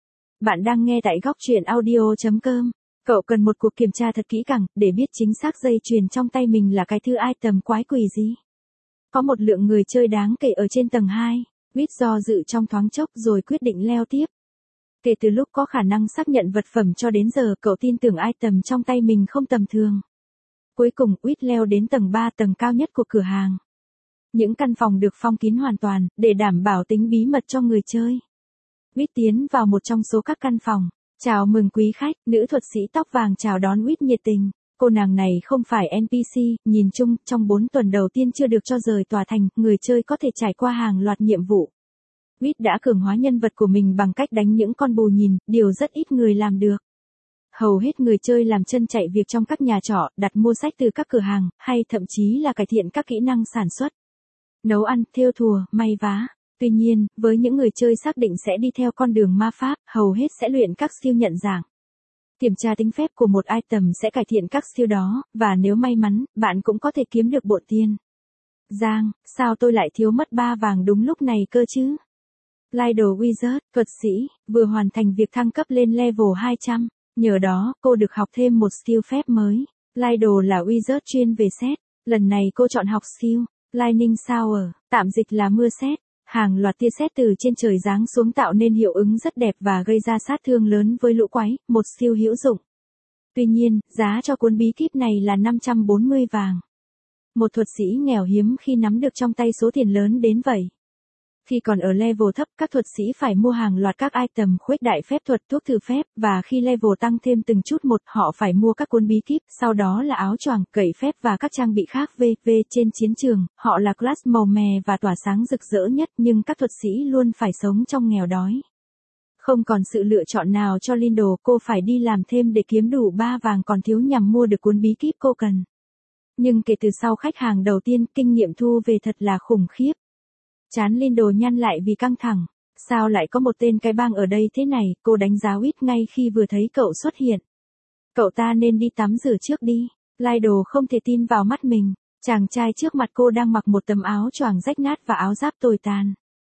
Bạn đang nghe tại góc truyện audio chấm com. Cậu cần một cuộc kiểm tra thật kỹ càng, để biết chính xác dây chuyền trong tay mình là cái thứ item quái quỷ gì. Có một lượng người chơi đáng kể ở trên tầng hai. Wit do dự trong thoáng chốc rồi quyết định leo tiếp. Kể từ lúc có khả năng xác nhận vật phẩm cho đến giờ, cậu tin tưởng item trong tay mình không tầm thường. Cuối cùng, Wit leo đến tầng ba, tầng cao nhất của cửa hàng. Những căn phòng được phong kín hoàn toàn, để đảm bảo tính bí mật cho người chơi. Wit tiến vào một trong số các căn phòng. Chào mừng quý khách, nữ thuật sĩ tóc vàng chào đón Wit nhiệt tình. Cô nàng này không phải en pê xê, nhìn chung, trong bốn tuần đầu tiên chưa được cho rời tòa thành, người chơi có thể trải qua hàng loạt nhiệm vụ. Wit đã cường hóa nhân vật của mình bằng cách đánh những con bù nhìn, điều rất ít người làm được. Hầu hết người chơi làm chân chạy việc trong các nhà trọ, đặt mua sách từ các cửa hàng, hay thậm chí là cải thiện các kỹ năng sản xuất. Nấu ăn, thêu thùa, may vá. Tuy nhiên, với những người chơi xác định sẽ đi theo con đường ma pháp, hầu hết sẽ luyện các skill nhận dạng. Kiểm tra tính phép của một item sẽ cải thiện các skill đó, và nếu may mắn, bạn cũng có thể kiếm được bộn tiền. Giang, sao tôi lại thiếu mất ba vàng đúng lúc này cơ chứ? Lido Wizard, thuật sĩ, vừa hoàn thành việc thăng cấp lên level hai trăm. Nhờ đó, cô được học thêm một skill phép mới. Lido là Wizard chuyên về sét. Lần này cô chọn học skill Lightning Shower, tạm dịch là mưa sét. Hàng loạt tia sét từ trên trời giáng xuống tạo nên hiệu ứng rất đẹp và gây ra sát thương lớn với lũ quái, một skill hữu dụng. Tuy nhiên, giá cho cuốn bí kíp này là năm trăm bốn mươi vàng. Một thuật sĩ nghèo hiếm khi nắm được trong tay số tiền lớn đến vậy. Khi còn ở level thấp, các thuật sĩ phải mua hàng loạt các item khuếch đại phép thuật, thuốc thử phép, và khi level tăng thêm từng chút một, họ phải mua các cuốn bí kíp, sau đó là áo choàng, gậy phép và các trang bị khác. vê vê Trên chiến trường, họ là class màu mè và tỏa sáng rực rỡ nhất, nhưng các thuật sĩ luôn phải sống trong nghèo đói. Không còn sự lựa chọn nào cho Lindell, cô phải đi làm thêm để kiếm đủ ba vàng còn thiếu nhằm mua được cuốn bí kíp cô cần. Nhưng kể từ sau khách hàng đầu tiên, kinh nghiệm thu về thật là khủng khiếp. Trán Lindell nhăn lại vì căng thẳng. Sao lại có một tên cái bang ở đây thế này, cô đánh giá Whit ngay khi vừa thấy cậu xuất hiện. Cậu ta nên đi tắm rửa trước đi. Lindell không thể tin vào mắt mình. Chàng trai trước mặt cô đang mặc một tấm áo choàng rách nát và áo giáp tồi tàn.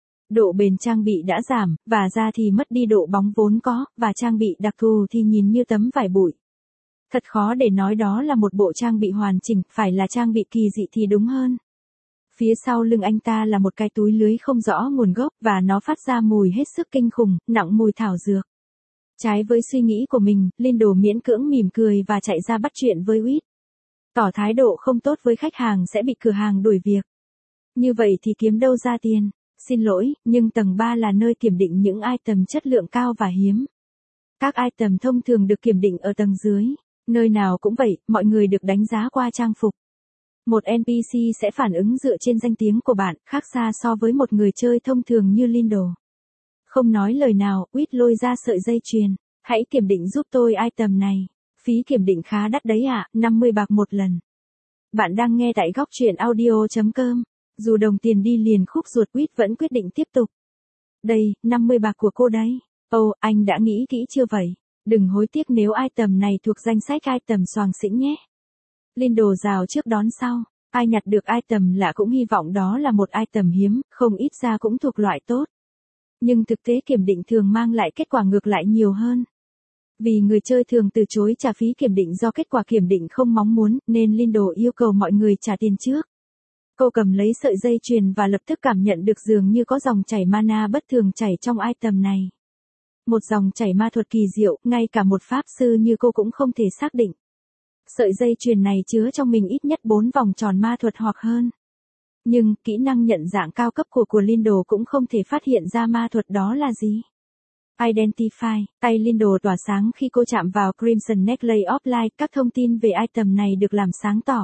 Độ bền trang bị đã giảm, và da thì mất đi độ bóng vốn có, và trang bị đặc thù thì nhìn như tấm vải bụi. Thật khó để nói đó là một bộ trang bị hoàn chỉnh, phải là trang bị kỳ dị thì đúng hơn. Phía sau lưng anh ta là một cái túi lưới không rõ nguồn gốc và nó phát ra mùi hết sức kinh khủng, nặng mùi thảo dược. Trái với suy nghĩ của mình, Lindell miễn cưỡng mỉm cười và chạy ra bắt chuyện với Whit. Tỏ thái độ không tốt với khách hàng sẽ bị cửa hàng đuổi việc. Như vậy thì kiếm đâu ra tiền? Xin lỗi, nhưng tầng ba là nơi kiểm định những item chất lượng cao và hiếm. Các item thông thường được kiểm định ở tầng dưới. Nơi nào cũng vậy, mọi người được đánh giá qua trang phục. Một en pê xê sẽ phản ứng dựa trên danh tiếng của bạn, khác xa so với một người chơi thông thường như Lindell. Không nói lời nào, Whit lôi ra sợi dây chuyền. Hãy kiểm định giúp tôi item này. Phí kiểm định khá đắt đấy ạ, à, năm mươi bạc một lần. Bạn đang nghe tại góc truyện audio chấm com. Dù đồng tiền đi liền khúc ruột, Whit vẫn quyết định tiếp tục. Đây, năm mươi bạc của cô đấy. Ồ, oh, anh đã nghĩ kỹ chưa vậy? Đừng hối tiếc nếu item này thuộc danh sách item xoàng xĩnh nhé. Lindell rào trước đón sau. Ai nhặt được item lạ cũng hy vọng đó là một item hiếm, không ít ra cũng thuộc loại tốt. Nhưng thực tế kiểm định thường mang lại kết quả ngược lại nhiều hơn. Vì người chơi thường từ chối trả phí kiểm định do kết quả kiểm định không mong muốn, nên Lindell yêu cầu mọi người trả tiền trước. Cô cầm lấy sợi dây chuyền và lập tức cảm nhận được dường như có dòng chảy mana bất thường chảy trong item này. Một dòng chảy ma thuật kỳ diệu, ngay cả một pháp sư như cô cũng không thể xác định. Sợi dây chuyền này chứa trong mình ít nhất bốn vòng tròn ma thuật hoặc hơn. Nhưng, kỹ năng nhận dạng cao cấp của của Lindell cũng không thể phát hiện ra ma thuật đó là gì. Identify, tay Lindell tỏa sáng khi cô chạm vào Crimson Necklace of Light, các thông tin về item này được làm sáng tỏ.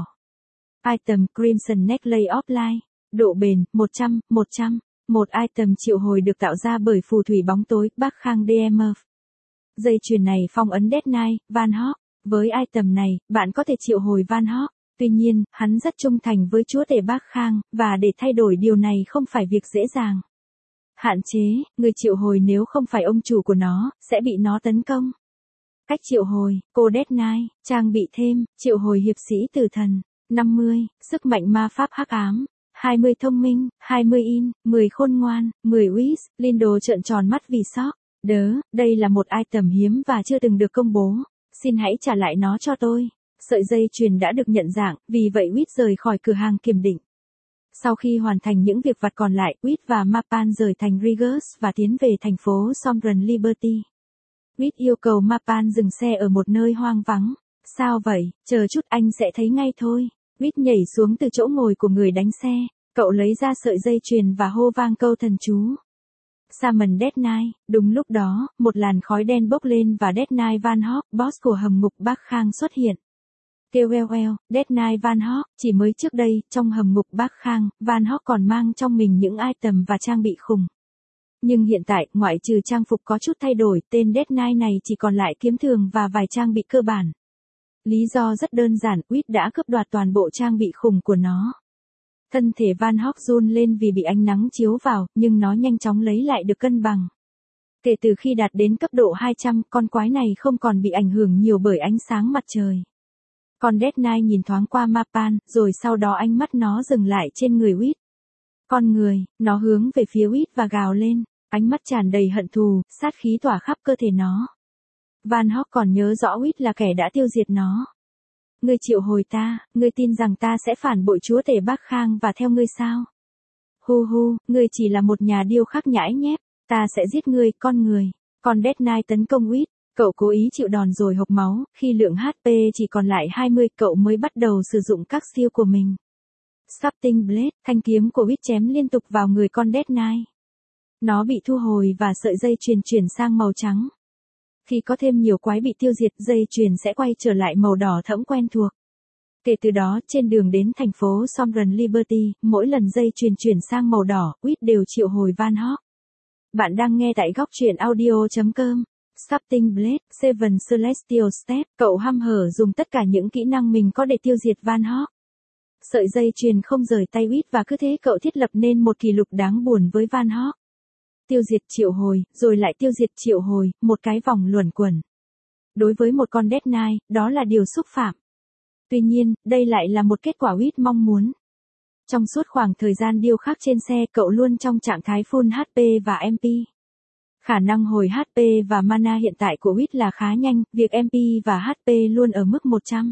Item Crimson Necklace of Light, độ bền, một trăm, một trăm, một item triệu hồi được tạo ra bởi phù thủy bóng tối, Bắc Khang đê em ép. Dây chuyền này phong ấn Death Knight, Van Hawk. Với item này, bạn có thể triệu hồi Van Hawk. Tuy nhiên, hắn rất trung thành với chúa tể Bắc Khang, và để thay đổi điều này không phải việc dễ dàng. Hạn chế, người triệu hồi nếu không phải ông chủ của nó, sẽ bị nó tấn công. Cách triệu hồi, cô Death Knight, trang bị thêm, triệu hồi hiệp sĩ tử thần, năm mươi, sức mạnh ma pháp hắc ám, hai mươi thông minh, hai mươi in, mười khôn ngoan, mười whiz. Lindell trợn tròn mắt vì sốc. Đớ, đây là một item hiếm và chưa từng được công bố. Xin hãy trả lại nó cho tôi. Sợi dây chuyền đã được nhận dạng, vì vậy Whit rời khỏi cửa hàng kiểm định. Sau khi hoàn thành những việc vặt còn lại, Whit và Mapan rời thành Regis và tiến về thành phố Sombren Liberty. Whit yêu cầu Mapan dừng xe ở một nơi hoang vắng. Sao vậy, chờ chút anh sẽ thấy ngay thôi. Whit nhảy xuống từ chỗ ngồi của người đánh xe. Cậu lấy ra sợi dây chuyền và hô vang câu thần chú. Summon Death Knight. Đúng lúc đó, một làn khói đen bốc lên và Death Knight Van Hawk, boss của hầm ngục Bắc Khang xuất hiện. Kêu eo eo, Death Knight Van Hawk, chỉ mới trước đây, trong hầm ngục Bắc Khang, Van Hawk còn mang trong mình những item và trang bị khủng. Nhưng hiện tại, ngoại trừ trang phục có chút thay đổi, tên Death Knight này chỉ còn lại kiếm thường và vài trang bị cơ bản. Lý do rất đơn giản, Whit đã cướp đoạt toàn bộ trang bị khủng của nó. Thân thể Van Hawk run lên vì bị ánh nắng chiếu vào, nhưng nó nhanh chóng lấy lại được cân bằng. Kể từ khi đạt đến cấp độ hai trăm, con quái này không còn bị ảnh hưởng nhiều bởi ánh sáng mặt trời. Con Death Knight nhìn thoáng qua Mapan, rồi sau đó ánh mắt nó dừng lại trên người Whit. Con người, nó hướng về phía Whit và gào lên, ánh mắt tràn đầy hận thù, sát khí tỏa khắp cơ thể nó. Van Hawk còn nhớ rõ Whit là kẻ đã tiêu diệt nó. Ngươi triệu hồi ta, ngươi tin rằng ta sẽ phản bội chúa tể Bắc Khang và theo ngươi sao? Hu hu, ngươi chỉ là một nhà điêu khắc nhãi nhép, ta sẽ giết ngươi, con người. Con Death Knight tấn công Whit, cậu cố ý chịu đòn rồi hộc máu, khi lượng hát pê chỉ còn lại hai mươi, cậu mới bắt đầu sử dụng các skill của mình. Sharpening Blade, thanh kiếm của Wit chém liên tục vào người con Death Knight. Nó bị thu hồi và sợi dây chuyền chuyển sang màu trắng. Khi có thêm nhiều quái bị tiêu diệt, dây chuyền sẽ quay trở lại màu đỏ thẫm quen thuộc. Kể từ đó, trên đường đến thành phố Sovereign Liberty, mỗi lần dây chuyền chuyển sang màu đỏ, Wit đều triệu hồi Van Hawk. Bạn đang nghe tại góc truyện audio chấm com. Sharpening Blade, Seven Celestial Steps, cậu hăm hở dùng tất cả những kỹ năng mình có để tiêu diệt Van Hawk. Sợi dây chuyền không rời tay Wit và cứ thế cậu thiết lập nên một kỷ lục đáng buồn với Van Hawk. Tiêu diệt triệu hồi, rồi lại tiêu diệt triệu hồi, một cái vòng luẩn quẩn. Đối với một con Death Knight, đó là điều xúc phạm. Tuy nhiên, đây lại là một kết quả Wit mong muốn. Trong suốt khoảng thời gian điêu khắc trên xe, cậu luôn trong trạng thái full hát pê và em pê. Khả năng hồi hát pê và mana hiện tại của Wit là khá nhanh, việc em pê và hát pê luôn ở mức một trăm.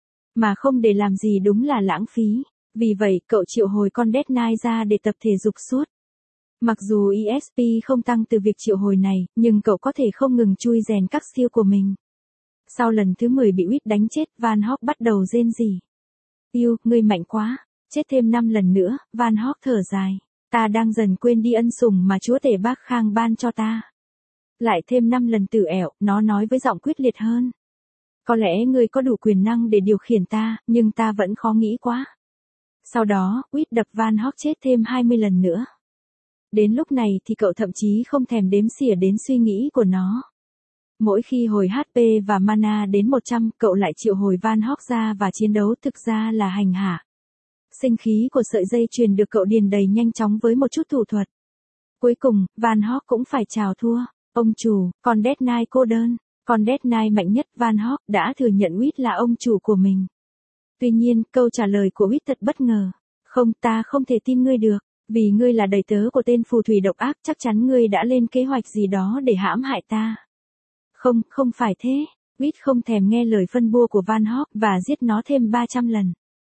Mà không để làm gì đúng là lãng phí. Vì vậy, cậu triệu hồi con Death Knight ra để tập thể dục suốt. Mặc dù e ét pê không tăng từ việc triệu hồi này, nhưng cậu có thể không ngừng chui rèn các skill của mình. Sau lần thứ mười bị Wit đánh chết, Van Hawk bắt đầu rên rỉ. Yêu, ngươi mạnh quá. Chết thêm năm lần nữa, Van Hawk thở dài. Ta đang dần quên đi ân sủng mà chúa tể Bác Khang ban cho ta. Lại thêm năm lần tử ẻo, nó nói với giọng quyết liệt hơn. Có lẽ ngươi có đủ quyền năng để điều khiển ta, nhưng ta vẫn khó nghĩ quá. Sau đó, Wit đập Van Hawk chết thêm hai mươi lần nữa. Đến lúc này thì cậu thậm chí không thèm đếm xỉa đến suy nghĩ của nó. Mỗi khi hồi hát pê và mana đến một trăm, cậu lại triệu hồi Van Hawk ra và chiến đấu thực ra là hành hạ. Sinh khí của sợi dây chuyền được cậu điền đầy nhanh chóng với một chút thủ thuật. Cuối cùng, Van Hawk cũng phải chào thua. Ông chủ, con Death Knight cô đơn, con Death Knight mạnh nhất Van Hawk đã thừa nhận Wit là ông chủ của mình. Tuy nhiên, câu trả lời của Wit thật bất ngờ. Không, ta không thể tin ngươi được. Vì ngươi là đầy tớ của tên phù thủy độc ác, chắc chắn ngươi đã lên kế hoạch gì đó để hãm hại ta. Không, không phải thế. Wit không thèm nghe lời phân bua của Van Hawk và giết nó thêm ba trăm lần.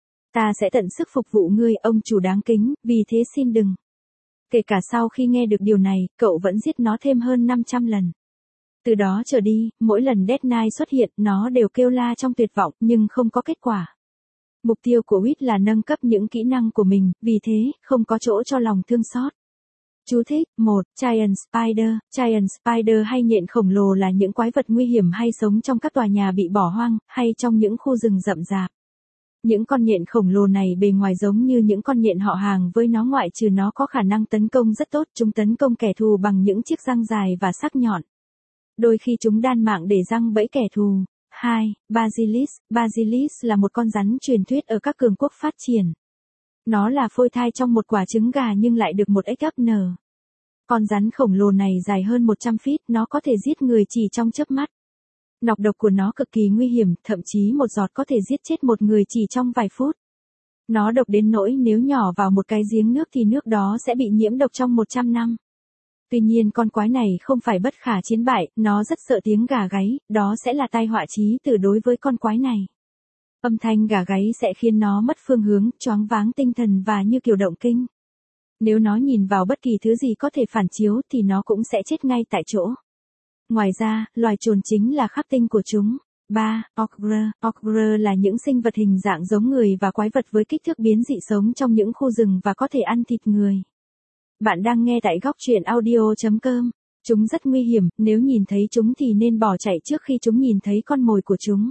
Ta sẽ tận sức phục vụ ngươi, ông chủ đáng kính, vì thế xin đừng. Kể cả sau khi nghe được điều này, cậu vẫn giết nó thêm hơn năm trăm lần. Từ đó trở đi, mỗi lần Death Knight xuất hiện, nó đều kêu la trong tuyệt vọng, nhưng không có kết quả. Mục tiêu của Wit là nâng cấp những kỹ năng của mình, vì thế, không có chỗ cho lòng thương xót. Chú thích, một. Giant Spider. Giant Spider hay nhện khổng lồ là những quái vật nguy hiểm hay sống trong các tòa nhà bị bỏ hoang, hay trong những khu rừng rậm rạp. Những con nhện khổng lồ này bề ngoài giống như những con nhện họ hàng với nó, ngoại trừ nó có khả năng tấn công rất tốt, chúng tấn công kẻ thù bằng những chiếc răng dài và sắc nhọn. Đôi khi chúng đan mạng để giăng bẫy kẻ thù. hai. Basilisk. Basilisk là một con rắn truyền thuyết ở các cường quốc phát triển. Nó là phôi thai trong một quả trứng gà nhưng lại được một ếch ấp nở. Con rắn khổng lồ này dài hơn một trăm feet, nó có thể giết người chỉ trong chớp mắt. Nọc độc của nó cực kỳ nguy hiểm, thậm chí một giọt có thể giết chết một người chỉ trong vài phút. Nó độc đến nỗi nếu nhỏ vào một cái giếng nước thì nước đó sẽ bị nhiễm độc trong một trăm năm. Tuy nhiên con quái này không phải bất khả chiến bại, nó rất sợ tiếng gà gáy, đó sẽ là tai họa chí tử đối với con quái này. Âm thanh gà gáy sẽ khiến nó mất phương hướng, choáng váng tinh thần và như kiểu động kinh. Nếu nó nhìn vào bất kỳ thứ gì có thể phản chiếu thì nó cũng sẽ chết ngay tại chỗ. Ngoài ra, loài trồn chính là khắc tinh của chúng. ba. Ogre. Ogre là những sinh vật hình dạng giống người và quái vật với kích thước biến dị sống trong những khu rừng và có thể ăn thịt người. Bạn đang nghe tại góc truyện audio chấm com. Chúng rất nguy hiểm, nếu nhìn thấy chúng thì nên bỏ chạy trước khi chúng nhìn thấy con mồi của chúng.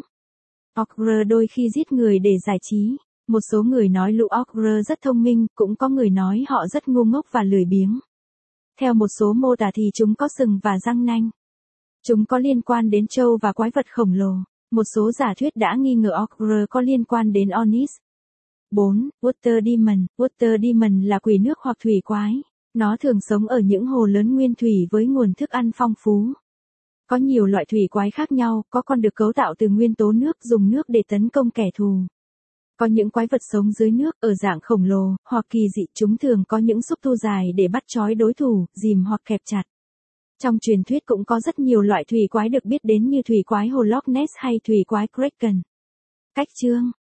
Ogre đôi khi giết người để giải trí. Một số người nói lũ Ogre rất thông minh, cũng có người nói họ rất ngu ngốc và lười biếng. Theo một số mô tả thì chúng có sừng và răng nanh. Chúng có liên quan đến trâu và quái vật khổng lồ. Một số giả thuyết đã nghi ngờ Ogre có liên quan đến Onis. bốn. Water Demon. Water Demon là quỷ nước hoặc thủy quái. Nó thường sống ở những hồ lớn nguyên thủy với nguồn thức ăn phong phú. Có nhiều loại thủy quái khác nhau, có con được cấu tạo từ nguyên tố nước, dùng nước để tấn công kẻ thù. Có những quái vật sống dưới nước, ở dạng khổng lồ, hoặc kỳ dị, chúng thường có những xúc tu dài để bắt trói đối thủ, dìm hoặc kẹp chặt. Trong truyền thuyết cũng có rất nhiều loại thủy quái được biết đến như thủy quái hồ Loch Ness hay thủy quái Kraken. Cách chương